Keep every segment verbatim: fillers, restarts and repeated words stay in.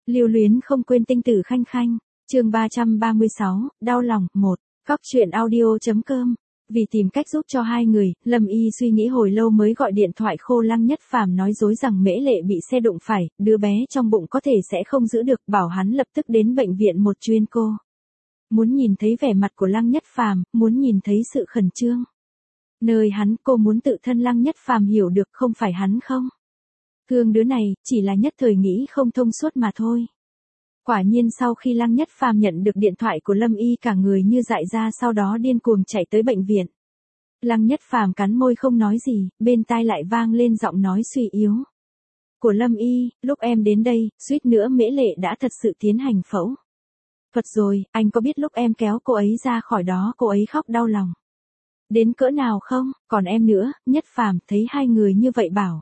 Lưu luyến không quên tinh tử khanh khanh. Chương ba trăm ba mươi sáu, đau lòng, một. Cóc truyện audio.com. Vì tìm cách giúp cho hai người, Lâm Y suy nghĩ hồi lâu mới gọi điện thoại khô Lăng Nhất Phàm nói dối rằng Mễ Lệ bị xe đụng phải, đứa bé trong bụng có thể sẽ không giữ được, bảo hắn lập tức đến bệnh viện một chuyên cô. Muốn nhìn thấy vẻ mặt của Lăng Nhất Phàm, muốn nhìn thấy sự khẩn trương. Nơi hắn, cô muốn tự thân Lăng Nhất Phàm hiểu được, không phải hắn không. Thương đứa này, chỉ là nhất thời nghĩ không thông suốt mà thôi. Quả nhiên sau khi Lăng Nhất Phàm nhận được điện thoại của Lâm Y cả người như dại ra, sau đó điên cuồng chạy tới bệnh viện. Lăng Nhất Phàm cắn môi không nói gì, bên tai lại vang lên giọng nói suy yếu của Lâm Y, lúc em đến đây, suýt nữa Mễ Lệ đã thật sự tiến hành phẫu thuật rồi, anh có biết lúc em kéo cô ấy ra khỏi đó cô ấy khóc đau lòng đến cỡ nào không, còn em nữa, Nhất Phàm, thấy hai người như vậy bảo.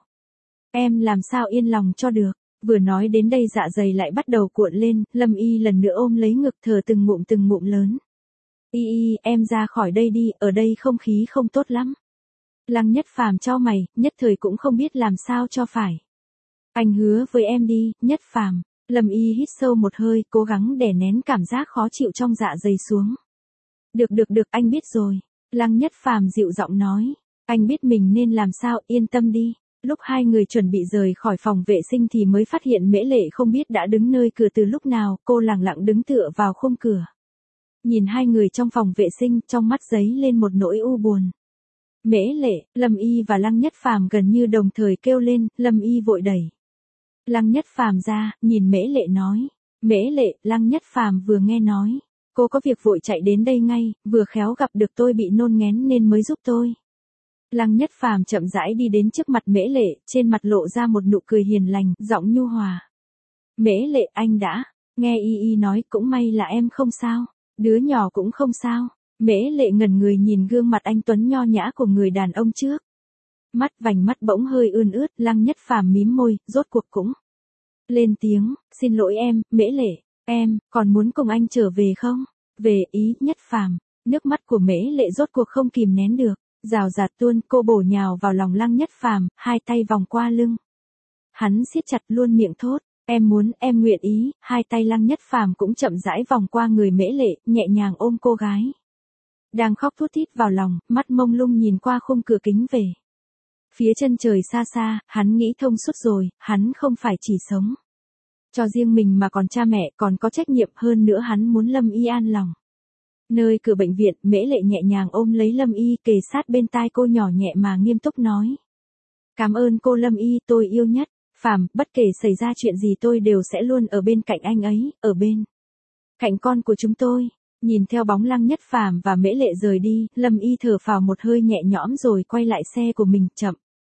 Em làm sao yên lòng cho được. Vừa nói đến đây dạ dày lại bắt đầu cuộn lên, Lâm Y lần nữa ôm lấy ngực thở từng ngụm từng ngụm lớn. Y y, em ra khỏi đây đi, ở đây không khí không tốt lắm. Lăng Nhất Phàm chau mày, nhất thời cũng không biết làm sao cho phải. Anh hứa với em đi, Nhất Phàm. Lâm Y hít sâu một hơi, cố gắng đè nén cảm giác khó chịu trong dạ dày xuống. Được được được, anh biết rồi. Lăng Nhất Phàm dịu giọng nói. Anh biết mình nên làm sao, yên tâm đi. Lúc hai người chuẩn bị rời khỏi phòng vệ sinh thì mới phát hiện Mễ Lệ không biết đã đứng nơi cửa từ lúc nào, cô lẳng lặng đứng tựa vào khung cửa. Nhìn hai người trong phòng vệ sinh, trong mắt giấy lên một nỗi u buồn. Mễ Lệ, Lâm Y và Lăng Nhất Phàm gần như đồng thời kêu lên, Lâm Y vội đẩy Lăng Nhất Phàm ra, nhìn Mễ Lệ nói. Mễ Lệ, Lăng Nhất Phàm vừa nghe nói. Cô có việc vội chạy đến đây ngay, vừa khéo gặp được tôi bị nôn nghén nên mới giúp tôi. Lăng Nhất Phàm chậm rãi đi đến trước mặt Mễ Lệ, trên mặt lộ ra một nụ cười hiền lành, giọng nhu hòa. Mễ Lệ, anh đã, nghe Y Y nói, cũng may là em không sao, đứa nhỏ cũng không sao. Mễ Lệ ngẩn người nhìn gương mặt anh tuấn nho nhã của người đàn ông trước. Mắt vành mắt bỗng hơi ươn ướt, Lăng Nhất Phàm mím môi, rốt cuộc cũng lên tiếng, xin lỗi em, Mễ Lệ, em, còn muốn cùng anh trở về không? Về, ý, Nhất Phàm. Nước mắt của Mễ Lệ rốt cuộc không kìm nén được. Rào rạt tuôn, cô bổ nhào vào lòng Lăng Nhất Phàm, hai tay vòng qua lưng. Hắn siết chặt luôn miệng thốt, em muốn, em nguyện ý, hai tay Lăng Nhất Phàm cũng chậm rãi vòng qua người Mễ Lệ, nhẹ nhàng ôm cô gái. Đang khóc thút thít vào lòng, mắt mông lung nhìn qua khung cửa kính về. Phía chân trời xa xa, hắn nghĩ thông suốt rồi, hắn không phải chỉ sống cho riêng mình mà còn cha mẹ, còn có trách nhiệm hơn nữa, hắn muốn Lâm Y an lòng. Nơi cửa bệnh viện, Mễ Lệ nhẹ nhàng ôm lấy Lâm Y, kề sát bên tai cô nhỏ nhẹ mà nghiêm túc nói. Cảm ơn cô Lâm Y, tôi yêu Nhất Phàm, bất kể xảy ra chuyện gì tôi đều sẽ luôn ở bên cạnh anh ấy, ở bên cạnh con của chúng tôi. Nhìn theo bóng Lăng Nhất Phàm và Mễ Lệ rời đi, Lâm Y thở phào một hơi nhẹ nhõm rồi quay lại xe của mình, chậm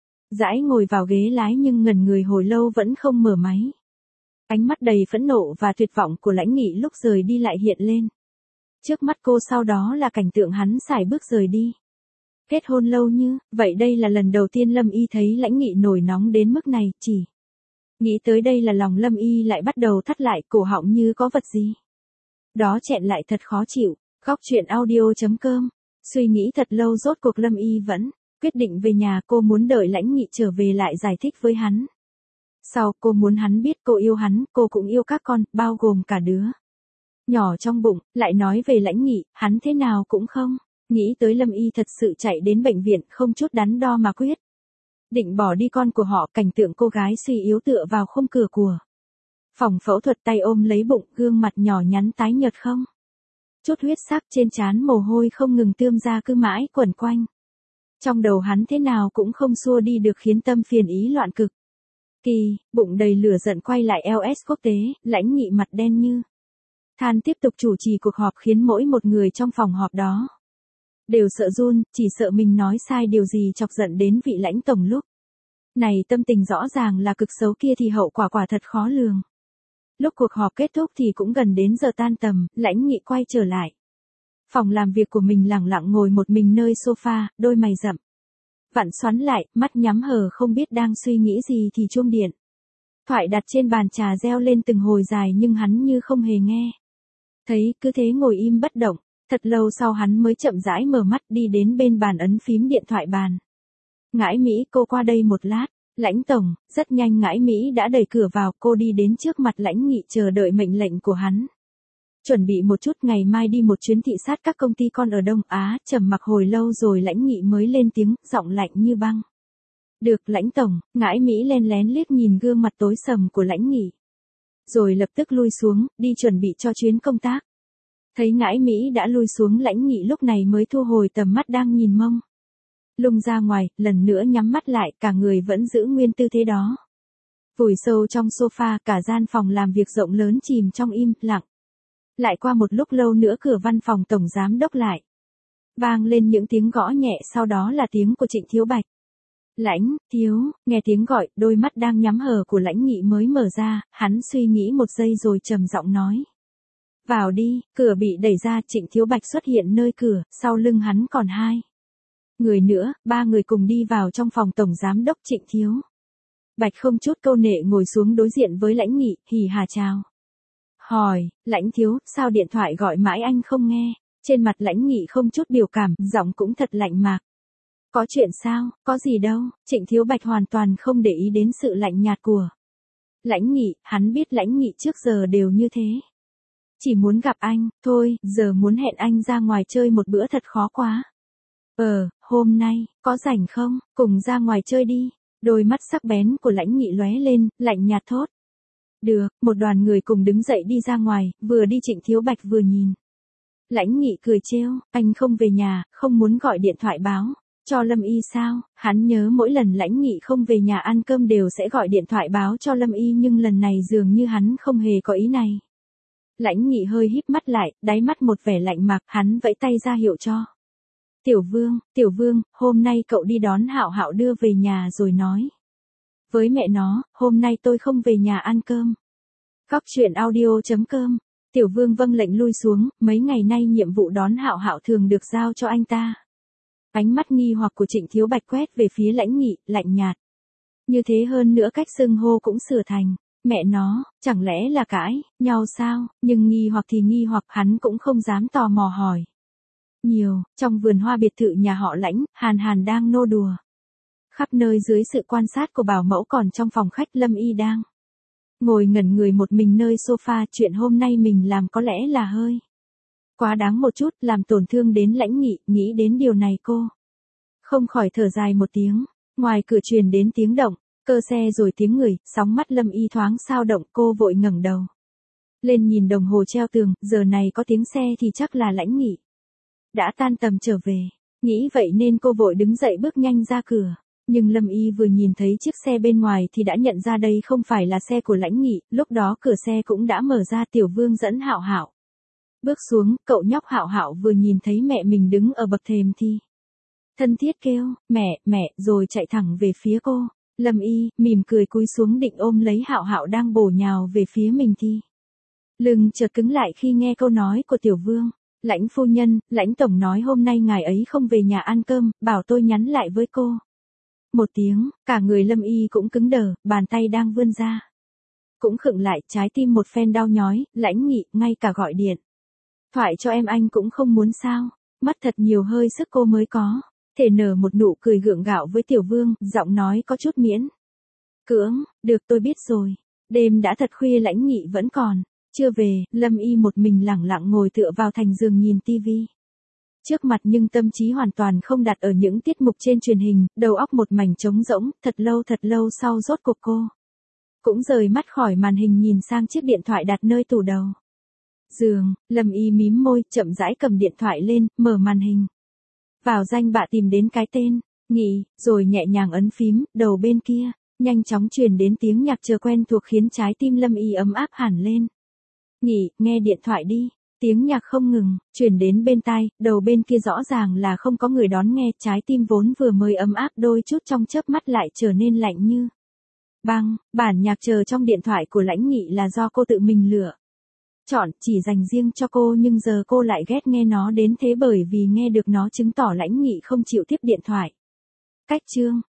rãi ngồi vào ghế lái nhưng ngẩn người hồi lâu vẫn không mở máy. Ánh mắt đầy phẫn nộ và tuyệt vọng của Lãnh Nghị lúc rời đi lại hiện lên. Trước mắt cô sau đó là cảnh tượng hắn sải bước rời đi. Kết hôn lâu như, vậy đây là lần đầu tiên Lâm Y thấy Lãnh Nghị nổi nóng đến mức này, chỉ nghĩ tới đây là lòng Lâm Y lại bắt đầu thắt lại, cổ họng như có vật gì đó chẹn lại, thật khó chịu. Cóc truyện audio.com. Suy nghĩ thật lâu rốt cuộc Lâm Y vẫn quyết định về nhà, cô muốn đợi Lãnh Nghị trở về lại giải thích với hắn. Sau, cô muốn hắn biết cô yêu hắn, cô cũng yêu các con, bao gồm cả đứa nhỏ trong bụng, lại nói về Lãnh Nghị, hắn thế nào cũng không nghĩ tới Lâm Y thật sự chạy đến bệnh viện, không chút đắn đo mà quyết định bỏ đi con của họ. Cảnh tượng cô gái suy yếu tựa vào khung cửa của phòng phẫu thuật, tay ôm lấy bụng, gương mặt nhỏ nhắn tái nhợt không chút huyết sắc, trên trán mồ hôi không ngừng tươm ra cứ mãi quẩn quanh trong đầu hắn, thế nào cũng không xua đi được, khiến tâm phiền ý loạn cực kỳ. Bụng đầy lửa giận quay lại lờ ét quốc tế, Lãnh Nghị mặt đen như than tiếp tục chủ trì cuộc họp, khiến mỗi một người trong phòng họp đó đều sợ run, chỉ sợ mình nói sai điều gì chọc giận đến vị Lãnh tổng lúc này tâm tình rõ ràng là cực xấu kia thì hậu quả quả thật khó lường. Lúc cuộc họp kết thúc thì cũng gần đến giờ tan tầm, Lãnh Nghị quay trở lại phòng làm việc của mình, lẳng lặng ngồi một mình nơi sofa, đôi mày rậm vặn xoắn lại, mắt nhắm hờ, không biết đang suy nghĩ gì thì chuông điện thoại đặt trên bàn trà reo lên từng hồi dài, nhưng hắn như không hề nghe thấy, cứ thế ngồi im bất động. Thật lâu sau hắn mới chậm rãi mở mắt, đi đến bên bàn ấn phím điện thoại bàn. Ngãi Mỹ, cô qua đây một lát. Lãnh tổng, rất nhanh Ngãi Mỹ đã đẩy cửa vào, cô đi đến trước mặt Lãnh Nghị chờ đợi mệnh lệnh của hắn. Chuẩn bị một chút, ngày mai đi một chuyến thị sát các công ty con ở Đông Á. Trầm mặc hồi lâu rồi Lãnh Nghị mới lên tiếng, giọng lạnh như băng. Được, Lãnh tổng. Ngãi Mỹ len lén liếc nhìn gương mặt tối sầm của Lãnh Nghị. Rồi lập tức lui xuống, đi chuẩn bị cho chuyến công tác. Thấy Ngãi Mỹ đã lui xuống, Lãnh Nghị lúc này mới thu hồi tầm mắt đang nhìn mông lung ra ngoài, lần nữa nhắm mắt lại, cả người vẫn giữ nguyên tư thế đó. Vùi sâu trong sofa, cả gian phòng làm việc rộng lớn chìm trong im lặng. Lại qua một lúc lâu nữa cửa văn phòng tổng giám đốc lại vang lên những tiếng gõ nhẹ, sau đó là tiếng của Trịnh Thiếu Bạch. Lãnh Thiếu, nghe tiếng gọi, đôi mắt đang nhắm hờ của Lãnh Nghị mới mở ra, hắn suy nghĩ một giây rồi trầm giọng nói. Vào đi. Cửa bị đẩy ra, Trịnh Thiếu Bạch xuất hiện nơi cửa, sau lưng hắn còn hai người nữa, ba người cùng đi vào trong phòng tổng giám đốc. Trịnh Thiếu Bạch không chút câu nệ ngồi xuống đối diện với Lãnh Nghị, hì hà chào. Hỏi, Lãnh Thiếu, sao điện thoại gọi mãi anh không nghe? Trên mặt Lãnh Nghị không chút biểu cảm, giọng cũng thật lạnh mạc. Có chuyện sao? Có gì đâu. Trịnh Thiếu Bạch hoàn toàn không để ý đến sự lạnh nhạt của Lãnh Nghị, hắn biết Lãnh Nghị trước giờ đều như thế. Chỉ muốn gặp anh, thôi, giờ muốn hẹn anh ra ngoài chơi một bữa thật khó quá. Ờ, hôm nay, có rảnh không? Cùng ra ngoài chơi đi. Đôi mắt sắc bén của Lãnh Nghị lóe lên, lạnh nhạt thốt. Được, một đoàn người cùng đứng dậy đi ra ngoài, vừa đi Trịnh Thiếu Bạch vừa nhìn. Lãnh Nghị cười trêu, anh không về nhà, không muốn gọi điện thoại báo cho Lâm Y sao? Hắn nhớ mỗi lần Lãnh Nghị không về nhà ăn cơm đều sẽ gọi điện thoại báo cho Lâm Y, nhưng lần này dường như hắn không hề có ý này. Lãnh Nghị hơi híp mắt lại, đáy mắt một vẻ lạnh mạc, hắn vẫy tay ra hiệu cho Tiểu Vương. Tiểu Vương, hôm nay cậu đi đón Hạo Hạo đưa về nhà rồi nói với mẹ nó, hôm nay tôi không về nhà ăn cơm. Góc truyện audio chấm com. Tiểu Vương vâng lệnh lui xuống, mấy ngày nay nhiệm vụ đón Hạo Hạo thường được giao cho anh ta. Ánh mắt nghi hoặc của Trịnh Thiếu Bạch quét về phía Lãnh Nghị, lạnh nhạt. Như thế, hơn nữa cách xưng hô cũng sửa thành mẹ nó, chẳng lẽ là cãi nhau sao? Nhưng nghi hoặc thì nghi hoặc, hắn cũng không dám tò mò hỏi nhiều. Trong vườn hoa biệt thự nhà họ Lãnh, Hàn Hàn đang nô đùa khắp nơi dưới sự quan sát của bảo mẫu, còn trong phòng khách Lâm Y đang ngồi ngẩn người một mình nơi sofa. Chuyện hôm nay mình làm có lẽ là hơi quá đáng một chút, làm tổn thương đến Lãnh Nghị. Nghĩ đến điều này cô không khỏi thở dài một tiếng. Ngoài cửa truyền đến tiếng động cơ xe rồi tiếng người, sóng mắt Lâm Y thoáng xao động, cô vội ngẩng đầu lên nhìn đồng hồ treo tường, giờ này có tiếng xe thì chắc là Lãnh Nghị đã tan tầm trở về. Nghĩ vậy nên cô vội đứng dậy bước nhanh ra cửa. Nhưng Lâm Y vừa nhìn thấy chiếc xe bên ngoài thì đã nhận ra đây không phải là xe của Lãnh Nghị. Lúc đó cửa xe cũng đã mở ra, Tiểu Vương dẫn Hạo Hạo bước xuống. Cậu nhóc Hạo Hạo vừa nhìn thấy mẹ mình đứng ở bậc thềm thì thân thiết kêu, mẹ, mẹ, rồi chạy thẳng về phía cô. Lâm Y mỉm cười cúi xuống định ôm lấy Hạo Hạo đang bổ nhào về phía mình thì lưng chợt cứng lại khi nghe câu nói của Tiểu Vương. Lãnh phu nhân, Lãnh tổng nói hôm nay ngài ấy không về nhà ăn cơm, bảo tôi nhắn lại với cô một tiếng. Cả người Lâm Y cũng cứng đờ, bàn tay đang vươn ra cũng khựng lại, trái tim một phen đau nhói. Lãnh Nghị, ngay cả gọi điện thoại cho em anh cũng không muốn sao? Mất thật nhiều hơi sức cô mới có thể nở một nụ cười gượng gạo với Tiểu Vương, giọng nói có chút miễn cưỡng. Được, tôi biết rồi. Đêm đã thật khuya, Lãnh Nghị vẫn còn chưa về. Lâm Y một mình lẳng lặng ngồi tựa vào thành giường nhìn tivi trước mặt, nhưng tâm trí hoàn toàn không đặt ở những tiết mục trên truyền hình, đầu óc một mảnh trống rỗng. Thật lâu thật lâu sau rốt cuộc cô cũng rời mắt khỏi màn hình, nhìn sang chiếc điện thoại đặt nơi tủ đầu giường. Lâm Y mím môi, chậm rãi cầm điện thoại lên, mở màn hình, vào danh bạ tìm đến cái tên Nghị, rồi nhẹ nhàng ấn phím. Đầu bên kia nhanh chóng truyền đến tiếng nhạc chờ quen thuộc khiến trái tim Lâm Y ấm áp hẳn lên. Nghị, nghe điện thoại đi. Tiếng nhạc không ngừng truyền đến bên tai, đầu bên kia rõ ràng là không có người đón nghe. Trái tim vốn vừa mới ấm áp đôi chút trong chớp mắt lại trở nên lạnh như băng. Bản nhạc chờ trong điện thoại của Lãnh Nghị là do cô tự mình lựa chọn, chỉ dành riêng cho cô, nhưng giờ cô lại ghét nghe nó đến thế, bởi vì nghe được nó chứng tỏ Lãnh Nghị không chịu tiếp điện thoại. Cách chương